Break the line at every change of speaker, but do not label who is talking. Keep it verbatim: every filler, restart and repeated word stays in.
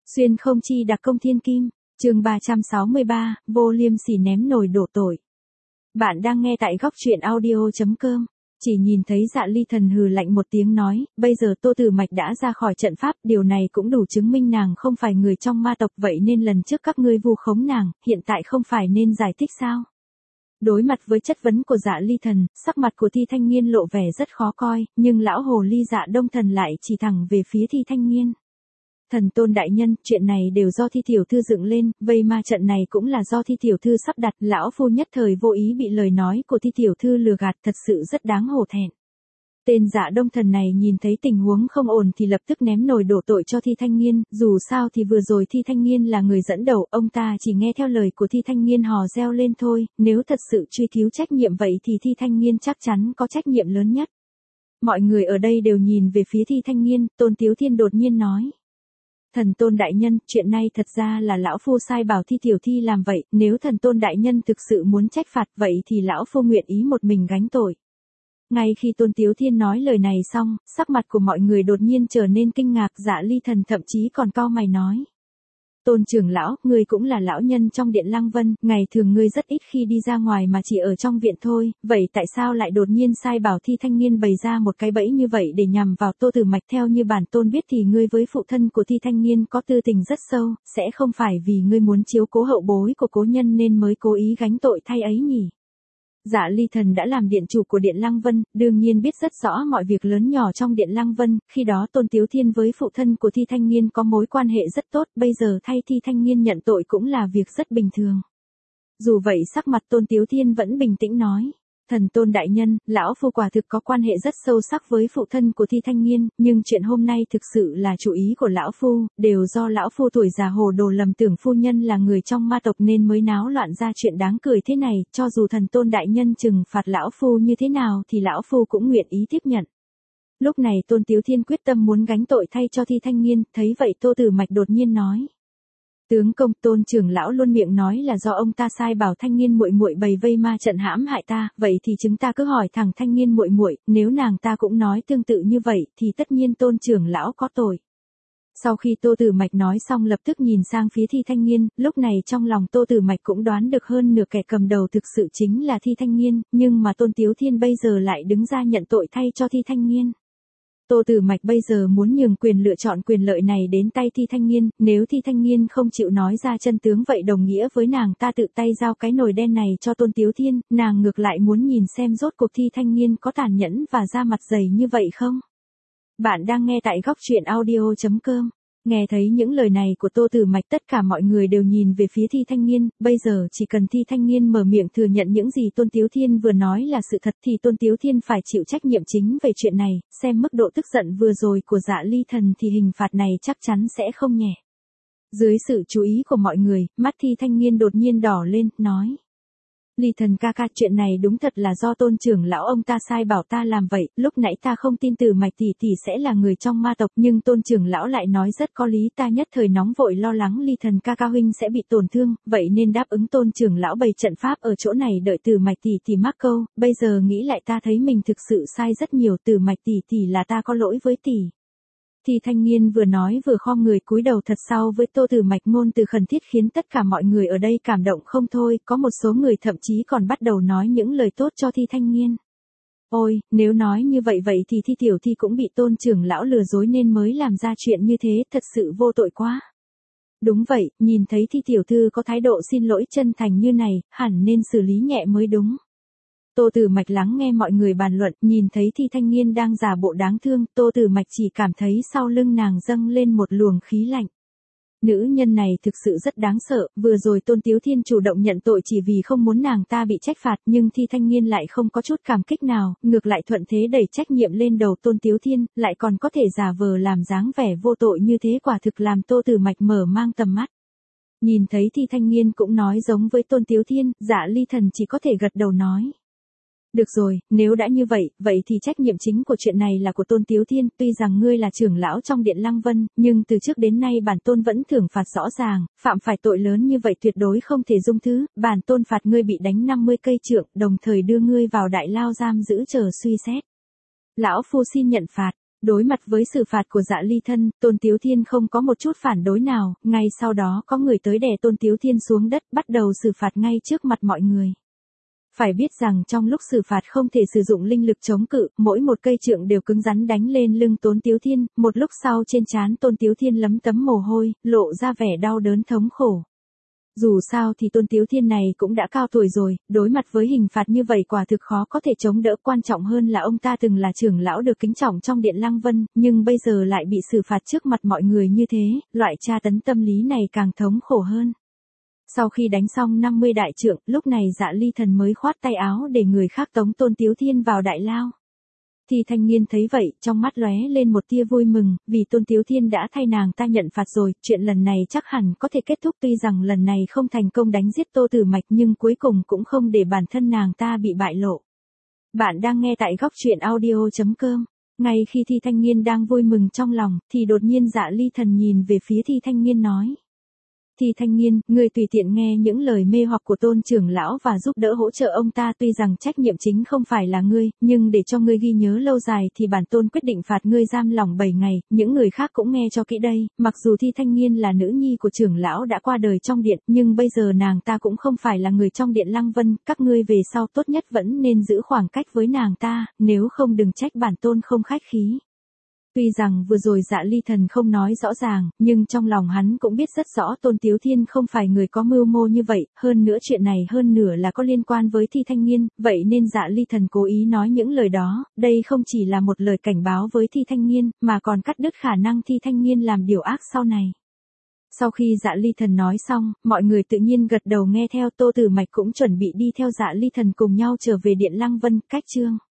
Xuyên không chi đặc công thiên kim, chương ba trăm sáu mươi ba, vô liêm sỉ ném nồi đổ tội. Bạn đang nghe tại góc truyện audio chấm com. Chỉ nhìn thấy Dạ Ly Thần hừ lạnh một tiếng nói, bây giờ Tô Tử Mạch đã ra khỏi trận pháp, điều này cũng đủ chứng minh nàng không phải người trong ma tộc, vậy nên lần trước các ngươi vu khống nàng, hiện tại không phải nên giải thích sao? Đối mặt với chất vấn của Dạ Ly Thần, sắc mặt của Thi Thanh Nghiên lộ vẻ rất khó coi, nhưng lão hồ ly Dạ Đông Thần lại chỉ thẳng về phía Thi Thanh Nghiên. Thần tôn đại nhân, chuyện này đều do Thi tiểu thư dựng lên, vây ma trận này cũng là do Thi tiểu thư sắp đặt, lão phu nhất thời vô ý bị lời nói của Thi tiểu thư lừa gạt, thật sự rất đáng hổ thẹn. Tên Dạ Đông Thần này nhìn thấy tình huống không ổn thì lập tức ném nồi đổ tội cho Thi Thanh Nghiên, dù sao thì vừa rồi Thi Thanh Nghiên là người dẫn đầu, ông ta chỉ nghe theo lời của Thi Thanh Nghiên hò reo lên thôi, nếu thật sự truy cứu trách nhiệm vậy thì Thi Thanh Nghiên chắc chắn có trách nhiệm lớn nhất. Mọi người ở đây đều nhìn về phía Thi Thanh Nghiên, Tôn Tiếu Thiên đột nhiên nói. Thần tôn đại nhân, chuyện này thật ra là lão phu sai bảo Thi tiểu thi làm vậy, nếu thần tôn đại nhân thực sự muốn trách phạt vậy thì lão phu nguyện ý một mình gánh tội. Ngay khi Tôn Tiếu Thiên nói lời này xong, sắc mặt của mọi người đột nhiên trở nên kinh ngạc, Dạ Ly Thần thậm chí còn cau mày nói. Tôn trưởng lão, ngươi cũng là lão nhân trong điện Lăng Vân, ngày thường ngươi rất ít khi đi ra ngoài mà chỉ ở trong viện thôi, vậy tại sao lại đột nhiên sai bảo Thi Thanh Nghiên bày ra một cái bẫy như vậy để nhằm vào Tô Tử Mạch? Theo như bản tôn biết thì ngươi với phụ thân của Thi Thanh Nghiên có tư tình rất sâu, sẽ không phải vì ngươi muốn chiếu cố hậu bối của cố nhân nên mới cố ý gánh tội thay ấy nhỉ? Dạ Ly Thần đã làm điện chủ của điện Lăng Vân, đương nhiên biết rất rõ mọi việc lớn nhỏ trong điện Lăng Vân, khi đó Tôn Tiếu Thiên với phụ thân của Thi Thanh Nghiên có mối quan hệ rất tốt, bây giờ thay Thi Thanh Nghiên nhận tội cũng là việc rất bình thường. Dù vậy sắc mặt Tôn Tiếu Thiên vẫn bình tĩnh nói. Thần tôn đại nhân, lão phu quả thực có quan hệ rất sâu sắc với phụ thân của Thi Thanh Nghiên, nhưng chuyện hôm nay thực sự là chủ ý của lão phu, đều do lão phu tuổi già hồ đồ lầm tưởng phu nhân là người trong ma tộc nên mới náo loạn ra chuyện đáng cười thế này, cho dù thần tôn đại nhân trừng phạt lão phu như thế nào thì lão phu cũng nguyện ý tiếp nhận. Lúc này Tôn Tiếu Thiên quyết tâm muốn gánh tội thay cho Thi Thanh Nghiên, thấy vậy Tô Tử Mạch đột nhiên nói. Tướng công, Tôn trưởng lão luôn miệng nói là do ông ta sai bảo Thanh Nghiên muội muội bày vây ma trận hãm hại ta, vậy thì chúng ta cứ hỏi thẳng Thanh Nghiên muội muội, nếu nàng ta cũng nói tương tự như vậy thì tất nhiên Tôn trưởng lão có tội. Sau khi Tô Tử Mạch nói xong lập tức nhìn sang phía Thi Thanh Nghiên, lúc này trong lòng Tô Tử Mạch cũng đoán được hơn nửa kẻ cầm đầu thực sự chính là Thi Thanh Nghiên, nhưng mà Tôn Tiếu Thiên bây giờ lại đứng ra nhận tội thay cho Thi Thanh Nghiên. Tô Tử Mạch bây giờ muốn nhường quyền lựa chọn quyền lợi này đến tay Thi Thanh Nghiên, nếu Thi Thanh Nghiên không chịu nói ra chân tướng vậy đồng nghĩa với nàng ta tự tay giao cái nồi đen này cho Tôn Tiếu Thiên, nàng ngược lại muốn nhìn xem rốt cuộc Thi Thanh Nghiên có tàn nhẫn và da mặt dày như vậy không? Bạn đang nghe tại góc truyện audio chấm com. Nghe thấy những lời này của Tô Tử Mạch tất cả mọi người đều nhìn về phía Thi Thanh Nghiên, bây giờ chỉ cần Thi Thanh Nghiên mở miệng thừa nhận những gì Tôn Tiếu Thiên vừa nói là sự thật thì Tôn Tiếu Thiên phải chịu trách nhiệm chính về chuyện này, xem mức độ tức giận vừa rồi của Dạ Ly Thần thì hình phạt này chắc chắn sẽ không nhẹ. Dưới sự chú ý của mọi người, mắt Thi Thanh Nghiên đột nhiên đỏ lên, nói. Ly Thần ca ca, chuyện này đúng thật là do Tôn trưởng lão ông ta sai bảo ta làm vậy, lúc nãy ta không tin Tử Mạch tỷ tỷ sẽ là người trong ma tộc, nhưng Tôn trưởng lão lại nói rất có lý, ta nhất thời nóng vội lo lắng Ly Thần ca ca huynh sẽ bị tổn thương, vậy nên đáp ứng Tôn trưởng lão bày trận pháp ở chỗ này đợi Tử Mạch tỷ tỷ mắc câu, bây giờ nghĩ lại ta thấy mình thực sự sai rất nhiều, Tử Mạch tỷ tỷ là ta có lỗi với tỷ. Thi Thanh Nghiên vừa nói vừa khom người cúi đầu thật sâu với Tô Tử Mạch, ngôn từ khẩn thiết khiến tất cả mọi người ở đây cảm động không thôi, có một số người thậm chí còn bắt đầu nói những lời tốt cho Thi Thanh Nghiên. Ôi, nếu nói như vậy vậy thì Thi tiểu thi cũng bị Tôn trưởng lão lừa dối nên mới làm ra chuyện như thế, thật sự vô tội quá. Đúng vậy, nhìn thấy Thi tiểu thư có thái độ xin lỗi chân thành như này, hẳn nên xử lý nhẹ mới đúng. Tô Tử Mạch lắng nghe mọi người bàn luận, nhìn thấy Thi Thanh Nghiên đang giả bộ đáng thương, Tô Tử Mạch chỉ cảm thấy sau lưng nàng dâng lên một luồng khí lạnh. Nữ nhân này thực sự rất đáng sợ, vừa rồi Tôn Tiếu Thiên chủ động nhận tội chỉ vì không muốn nàng ta bị trách phạt, nhưng Thi Thanh Nghiên lại không có chút cảm kích nào, ngược lại thuận thế đẩy trách nhiệm lên đầu Tôn Tiếu Thiên, lại còn có thể giả vờ làm dáng vẻ vô tội như thế, quả thực làm Tô Tử Mạch mở mang tầm mắt. Nhìn thấy Thi Thanh Nghiên cũng nói giống với Tôn Tiếu Thiên, Dạ Ly Thần chỉ có thể gật đầu nói. Được rồi, nếu đã như vậy, vậy thì trách nhiệm chính của chuyện này là của Tôn Tiếu Thiên, tuy rằng ngươi là trưởng lão trong điện Lăng Vân, nhưng từ trước đến nay bản tôn vẫn thưởng phạt rõ ràng, phạm phải tội lớn như vậy tuyệt đối không thể dung thứ, bản tôn phạt ngươi bị đánh năm mươi cây trượng, đồng thời đưa ngươi vào đại lao giam giữ chờ suy xét. Lão phu xin nhận phạt. Đối mặt với xử phạt của Dạ Ly Thân, Tôn Tiếu Thiên không có một chút phản đối nào, ngay sau đó có người tới đè Tôn Tiếu Thiên xuống đất bắt đầu xử phạt ngay trước mặt mọi người. Phải biết rằng trong lúc xử phạt không thể sử dụng linh lực chống cự, mỗi một cây trượng đều cứng rắn đánh lên lưng Tôn Tiếu Thiên, một lúc sau trên trán Tôn Tiếu Thiên lấm tấm mồ hôi, lộ ra vẻ đau đớn thống khổ. Dù sao thì Tôn Tiếu Thiên này cũng đã cao tuổi rồi, đối mặt với hình phạt như vậy quả thực khó có thể chống đỡ, quan trọng hơn là ông ta từng là trưởng lão được kính trọng trong Điện Lăng Vân, nhưng bây giờ lại bị xử phạt trước mặt mọi người như thế, loại tra tấn tâm lý này càng thống khổ hơn. Sau khi đánh xong năm mươi đại trượng, lúc này Dạ Ly Thần mới khoát tay áo để người khác tống Tôn Tiếu Thiên vào đại lao. Thì Thanh Nghiên thấy vậy, trong mắt lóe lên một tia vui mừng, vì Tôn Tiếu Thiên đã thay nàng ta nhận phạt rồi, chuyện lần này chắc hẳn có thể kết thúc, tuy rằng lần này không thành công đánh giết Tô Tử Mạch nhưng cuối cùng cũng không để bản thân nàng ta bị bại lộ. Bạn đang nghe tại góc truyện audio chấm com. Ngay khi Thi Thanh Nghiên đang vui mừng trong lòng, thì đột nhiên Dạ Ly Thần nhìn về phía Thi Thanh Nghiên nói. Thi Thanh Nghiên, ngươi tùy tiện nghe những lời mê hoặc của Tôn trưởng lão và giúp đỡ hỗ trợ ông ta, tuy rằng trách nhiệm chính không phải là ngươi, nhưng để cho ngươi ghi nhớ lâu dài thì bản Tôn quyết định phạt ngươi giam lỏng bảy ngày, những người khác cũng nghe cho kỹ đây, mặc dù Thi Thanh Nghiên là nữ nhi của trưởng lão đã qua đời trong điện, nhưng bây giờ nàng ta cũng không phải là người trong Điện Lăng Vân, các ngươi về sau tốt nhất vẫn nên giữ khoảng cách với nàng ta, nếu không đừng trách bản Tôn không khách khí. Tuy rằng vừa rồi Dạ Ly Thần không nói rõ ràng, nhưng trong lòng hắn cũng biết rất rõ Tôn Tiếu Thiên không phải người có mưu mô như vậy, hơn nữa chuyện này hơn nửa là có liên quan với Thi Thanh Nghiên, vậy nên Dạ Ly Thần cố ý nói những lời đó, đây không chỉ là một lời cảnh báo với Thi Thanh Nghiên, mà còn cắt đứt khả năng Thi Thanh Nghiên làm điều ác sau này. Sau khi Dạ Ly Thần nói xong, mọi người tự nhiên gật đầu nghe theo, Tô Tử Mạch cũng chuẩn bị đi theo Dạ Ly Thần cùng nhau trở về Điện Lăng Vân, cách chương